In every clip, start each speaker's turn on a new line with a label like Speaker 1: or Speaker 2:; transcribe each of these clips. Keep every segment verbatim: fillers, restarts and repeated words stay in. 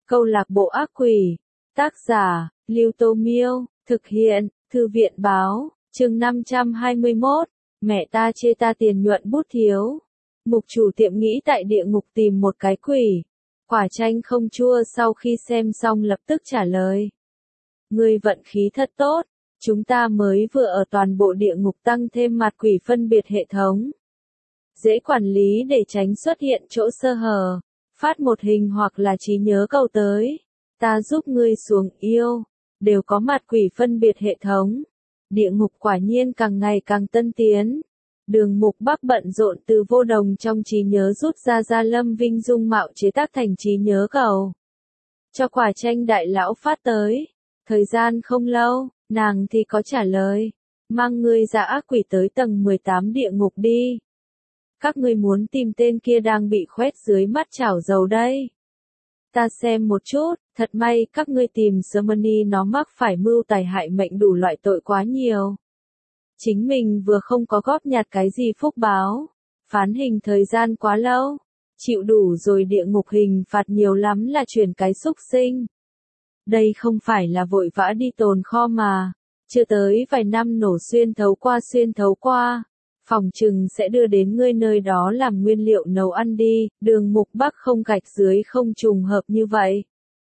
Speaker 1: Câu lạc bộ ác quỷ. Tác giả, Lưu Tô Miêu. Thực hiện, Thư viện báo. Chương năm trăm hai mươi mốt. Mẹ ta chê ta tiền nhuận bút thiếu. Mục chủ tiệm nghĩ tại địa ngục tìm một cái quỷ. Quả chanh không chua sau khi xem xong lập tức trả lời. Ngươi vận khí thật tốt. Chúng ta mới vừa ở toàn bộ địa ngục tăng thêm mặt quỷ phân biệt hệ thống. Dễ quản lý để tránh xuất hiện chỗ sơ hở. Phát một hình hoặc là trí nhớ cầu tới. Ta giúp ngươi xuống yêu. Đều có mặt quỷ phân biệt hệ thống. Địa ngục quả nhiên càng ngày càng tân tiến. Đường Mục Bắc bận rộn từ vô đồng trong trí nhớ rút ra Gia Lâm Vinh dung mạo chế tác thành trí nhớ cầu. Cho quả chanh đại lão phát tới. Thời gian không lâu, nàng thì có trả lời. Mang ngươi ra ác quỷ tới tầng mười tám địa ngục đi. Các ngươi muốn tìm tên kia đang bị khoét dưới mắt chảo dầu đây. Ta xem một chút, thật may các ngươi tìm Germany nó mắc phải mưu tài hại mệnh đủ loại tội quá nhiều. Chính mình vừa không có góp nhặt cái gì phúc báo. Phán hình thời gian quá lâu. Chịu đủ rồi địa ngục hình phạt nhiều lắm là chuyển cái xúc sinh. Đây không phải là vội vã đi tồn kho mà. Chưa tới vài năm nổ xuyên thấu qua xuyên thấu qua. Phòng trừng sẽ đưa đến ngươi nơi đó làm nguyên liệu nấu ăn đi, Đường Mục Bắc không gạch dưới không trùng hợp như vậy.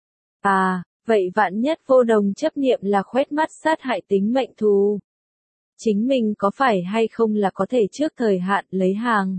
Speaker 1: À, vậy vạn nhất vô đồng chấp niệm là khoét mắt sát hại tính mệnh thù. Chính mình có phải hay không là có thể trước thời hạn lấy hàng.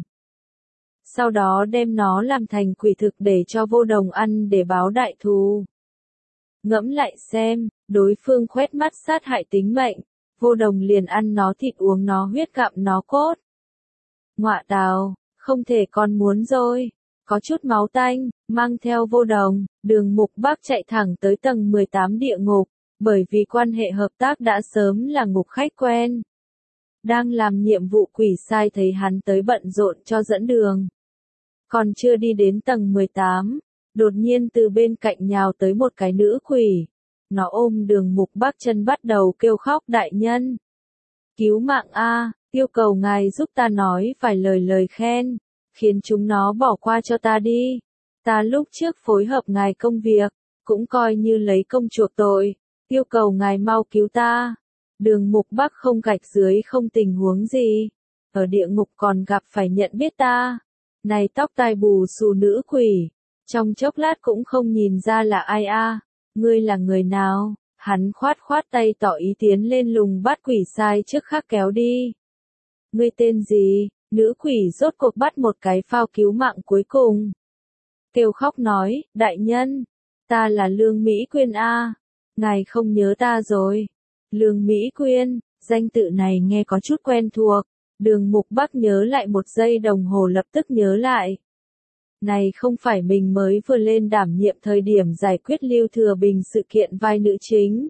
Speaker 1: Sau đó đem nó làm thành quỷ thực để cho vô đồng ăn để báo đại thù. Ngẫm lại xem, đối phương khoét mắt sát hại tính mệnh. Vô đồng liền ăn nó thịt uống nó huyết gặm nó cốt. Ngọa tào, không thể còn muốn rồi. Có chút máu tanh, mang theo vô đồng, Đường Mục Bắc chạy thẳng tới tầng mười tám địa ngục, bởi vì quan hệ hợp tác đã sớm là ngục khách quen. Đang làm nhiệm vụ quỷ sai thấy hắn tới bận rộn cho dẫn đường. Còn chưa đi đến tầng mười tám, đột nhiên từ bên cạnh nhào tới một cái nữ quỷ. Nó ôm Đường Mục Bắc chân bắt đầu kêu khóc đại nhân. Cứu mạng a, yêu cầu ngài giúp ta nói vài lời lời khen, khiến chúng nó bỏ qua cho ta đi. Ta lúc trước phối hợp ngài công việc, cũng coi như lấy công chuộc tội, yêu cầu ngài mau cứu ta. Đường Mục Bắc không gạch dưới không tình huống gì, ở địa ngục còn gặp phải nhận biết ta. Này tóc tai bù xù nữ quỷ, trong chốc lát cũng không nhìn ra là ai a. Ngươi là người nào? Hắn khoát khoát tay tỏ ý tiến lên lùng bắt quỷ sai trước khác kéo đi. Ngươi tên gì? Nữ quỷ rốt cuộc bắt một cái phao cứu mạng cuối cùng. Kêu khóc nói, đại nhân, ta là Lương Mỹ Quyên a. Ngài không nhớ ta rồi. Lương Mỹ Quyên, danh tự này nghe có chút quen thuộc. Đường Mục Bắc nhớ lại một giây đồng hồ lập tức nhớ lại. Này không phải mình mới vừa lên đảm nhiệm thời điểm giải quyết Lưu Thừa Bình sự kiện vai nữ chính.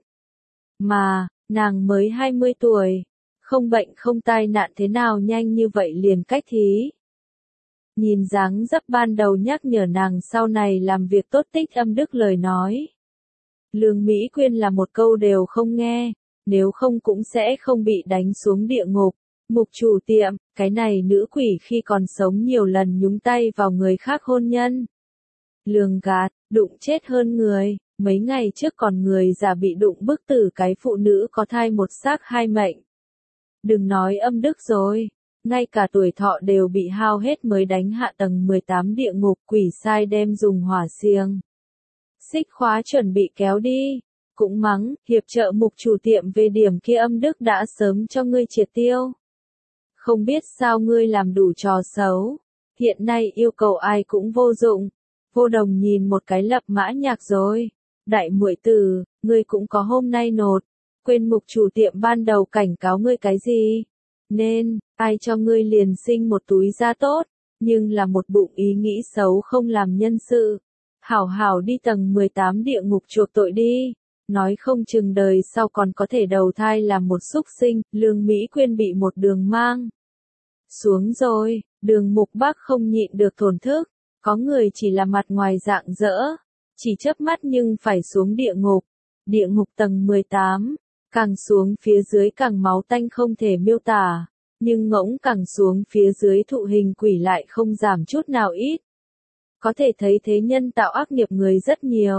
Speaker 1: Mà, nàng mới hai mươi tuổi. Không bệnh không tai nạn thế nào nhanh như vậy liền cách thí. Nhìn dáng dấp ban đầu nhắc nhở nàng sau này làm việc tốt tích âm đức lời nói. Lương Mỹ Quyên là một câu đều không nghe, nếu không cũng sẽ không bị đánh xuống địa ngục. Mục chủ tiệm, cái này nữ quỷ khi còn sống nhiều lần nhúng tay vào người khác hôn nhân. Lường gạt, đụng chết hơn người, mấy ngày trước còn người già bị đụng bức tử cái phụ nữ có thai một xác hai mệnh. Đừng nói âm đức rồi, ngay cả tuổi thọ đều bị hao hết mới đánh hạ tầng mười tám địa ngục quỷ sai đem dùng hỏa xiềng. Xích khóa chuẩn bị kéo đi, cũng mắng, hiệp trợ mục chủ tiệm về điểm kia âm đức đã sớm cho ngươi triệt tiêu. Không biết sao ngươi làm đủ trò xấu, hiện nay yêu cầu ai cũng vô dụng. Vô đồng nhìn một cái lập mã nhạc rồi. Đại muội tử, ngươi cũng có hôm nay nột. Quên mục chủ tiệm ban đầu cảnh cáo ngươi cái gì? Nên, ai cho ngươi liền sinh một túi da tốt, nhưng là một bụng ý nghĩ xấu không làm nhân sự. Hảo hảo đi tầng mười tám địa ngục chuộc tội đi. Nói không chừng đời sau còn có thể đầu thai làm một súc sinh. Lương Mỹ Quyên bị một đường mang xuống rồi, Đường Mục Bắc không nhịn được thổn thức. Có người chỉ là mặt ngoài dạng dỡ, chỉ chớp mắt nhưng phải xuống địa ngục. Địa ngục tầng mười tám, càng xuống phía dưới càng máu tanh không thể miêu tả, nhưng ngỗng càng xuống phía dưới thụ hình quỷ lại không giảm chút nào ít. Có thể thấy thế nhân tạo ác nghiệp người rất nhiều,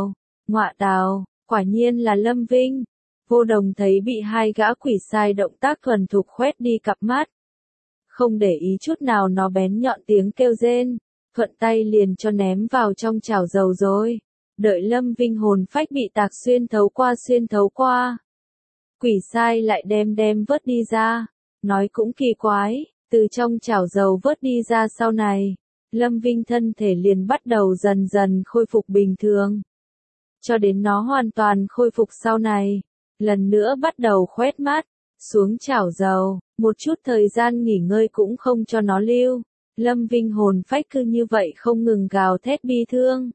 Speaker 1: Ngọa tào, quả nhiên là Lâm Vinh. Vô Đồng thấy bị hai gã quỷ sai động tác thuần thục khoét đi cặp mắt. Không để ý chút nào nó bén nhọn tiếng kêu rên, thuận tay liền cho ném vào trong chảo dầu rồi. Đợi Lâm Vinh hồn phách bị tạc xuyên thấu qua xuyên thấu qua. Quỷ sai lại đem đem vớt đi ra. Nói cũng kỳ quái, từ trong chảo dầu vớt đi ra sau này, Lâm Vinh thân thể liền bắt đầu dần dần khôi phục bình thường. Cho đến nó hoàn toàn khôi phục sau này, lần nữa bắt đầu khoét mắt, xuống chảo dầu, một chút thời gian nghỉ ngơi cũng không cho nó lưu. Lâm Vinh hồn phách cứ như vậy không ngừng gào thét bi thương.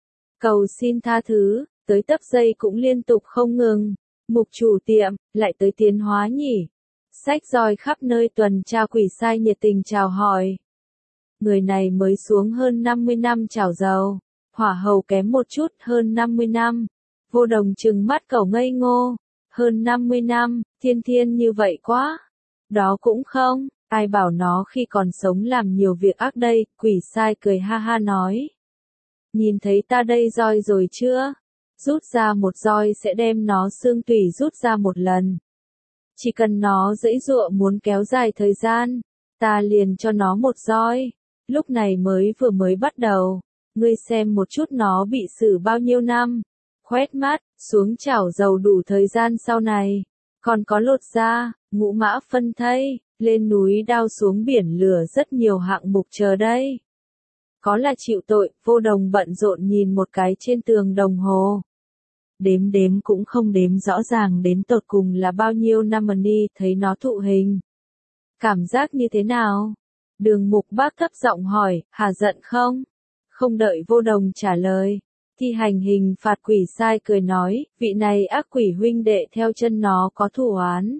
Speaker 1: Cầu xin tha thứ, tới tấp giây cũng liên tục không ngừng. Mục chủ tiệm, lại tới tiến hóa nhỉ? Xách roi khắp nơi tuần tra quỷ sai nhiệt tình chào hỏi. Người này mới xuống hơn năm mươi năm chảo dầu, hỏa hầu kém một chút hơn năm mươi năm. Vô Đồng trừng mắt cẩu ngây ngô, hơn năm mươi năm, thiên thiên như vậy quá. Đó cũng không, ai bảo nó khi còn sống làm nhiều việc ác đây, quỷ sai cười ha ha nói. Nhìn thấy ta đây roi rồi chưa? Rút ra một roi sẽ đem nó xương tủy rút ra một lần. Chỉ cần nó giãy giụa muốn kéo dài thời gian, ta liền cho nó một roi. Lúc này mới vừa mới bắt đầu, ngươi xem một chút nó bị xử bao nhiêu năm. Khoét mắt, xuống chảo dầu đủ thời gian sau này, còn có lột da, ngũ mã phân thây, lên núi đao xuống biển lửa rất nhiều hạng mục chờ đây. Có là chịu tội, Vô Đồng bận rộn nhìn một cái trên tường đồng hồ. Đếm đếm cũng không đếm rõ ràng đến tột cùng là bao nhiêu năm ni, thấy nó thụ hình. Cảm giác như thế nào? Đường Mục Bác thấp giọng hỏi, hà giận không? Không đợi Vô Đồng trả lời, thi hành hình phạt quỷ sai cười nói, vị này ác quỷ huynh đệ theo chân nó có thù oán.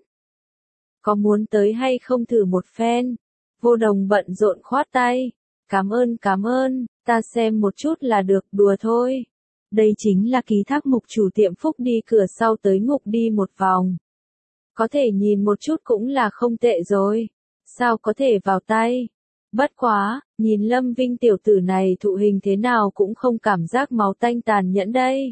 Speaker 1: Có muốn tới hay không thử một phen? Vô Đồng bận rộn khoát tay. Cảm ơn cảm ơn, ta xem một chút là được, đùa thôi. Đây chính là ký thác mục chủ tiệm Phúc đi cửa sau tới ngục đi một vòng. Có thể nhìn một chút cũng là không tệ rồi. Sao có thể vào tay? Bất quá, nhìn Lâm Vinh tiểu tử này thụ hình thế nào cũng không cảm giác máu tanh tàn nhẫn đây.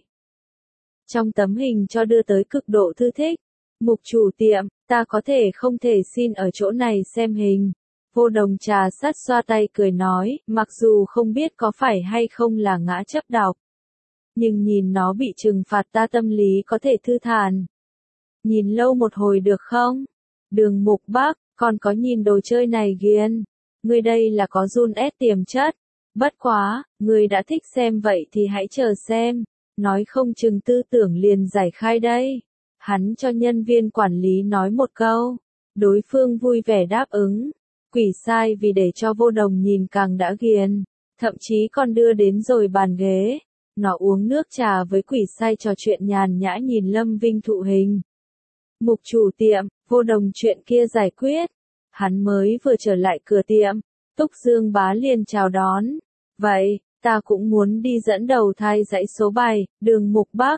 Speaker 1: Trong tấm hình cho đưa tới cực độ thư thích. Mục chủ tiệm, ta có thể không thể xin ở chỗ này xem hình. Vô Đồng trà sát xoa tay cười nói, mặc dù không biết có phải hay không là ngã chấp đọc. Nhưng nhìn nó bị trừng phạt ta tâm lý có thể thư thản. Nhìn lâu một hồi được không? Đường Mục Bác, còn có nhìn đồ chơi này ghiền. Ngươi đây là có run ép tiềm chất. Bất quá, ngươi đã thích xem vậy thì hãy chờ xem. Nói không chừng tư tưởng liền giải khai đây. Hắn cho nhân viên quản lý nói một câu. Đối phương vui vẻ đáp ứng. Quỷ sai vì để cho Vô Đồng nhìn càng đã ghiền. Thậm chí còn đưa đến rồi bàn ghế. Nó uống nước trà với quỷ sai trò chuyện nhàn nhã nhìn Lâm Vinh thụ hình. Mục chủ tiệm, Vô Đồng chuyện kia giải quyết. Hắn mới vừa trở lại cửa tiệm. Túc Dương Bá liền chào đón. Vậy, ta cũng muốn đi dẫn đầu thai dãy số bài, Đường Mục Bác.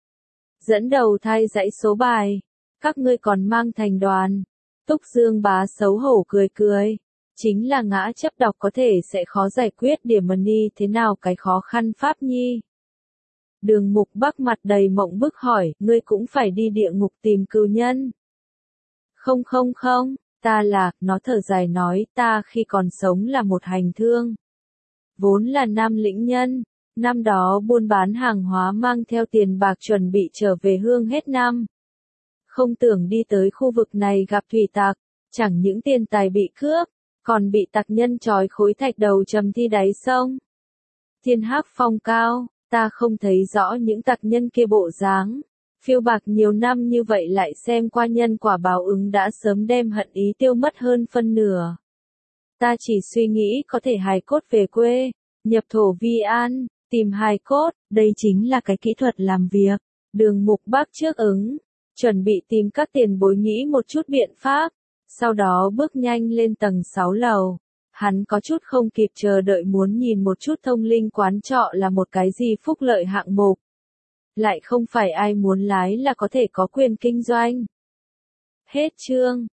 Speaker 1: Dẫn đầu thai dãy số bài. Các ngươi còn mang thành đoàn. Túc Dương Bá xấu hổ cười cười. Chính là ngã chấp đọc có thể sẽ khó giải quyết điểm ni thế nào cái khó khăn pháp nhi. Đường Mục Bác mặt đầy mộng bức hỏi, ngươi cũng phải đi địa ngục tìm cừu nhân. Không không không, ta là, nó thở dài nói, ta khi còn sống là một hành thương. Vốn là nam lĩnh nhân, năm đó buôn bán hàng hóa mang theo tiền bạc chuẩn bị trở về hương hết năm. Không tưởng đi tới khu vực này gặp thủy tặc, chẳng những tiền tài bị cướp, còn bị tặc nhân trói khối thạch đầu chầm thi đáy sông. Thiên hắc phong cao, ta không thấy rõ những tặc nhân kia bộ dáng. Phiêu bạc nhiều năm như vậy lại xem qua nhân quả báo ứng đã sớm đem hận ý tiêu mất hơn phân nửa. Ta chỉ suy nghĩ có thể hài cốt về quê, nhập thổ vi an, tìm hài cốt, đây chính là cái kỹ thuật làm việc. Đường Mục Bác trước ứng, chuẩn bị tìm các tiền bối nghĩ một chút biện pháp, sau đó bước nhanh lên tầng sáu lầu. Hắn có chút không kịp chờ đợi muốn nhìn một chút thông linh quán trọ là một cái gì phúc lợi hạng mục. Lại không phải ai muốn lái là có thể có quyền kinh doanh. Hết chương.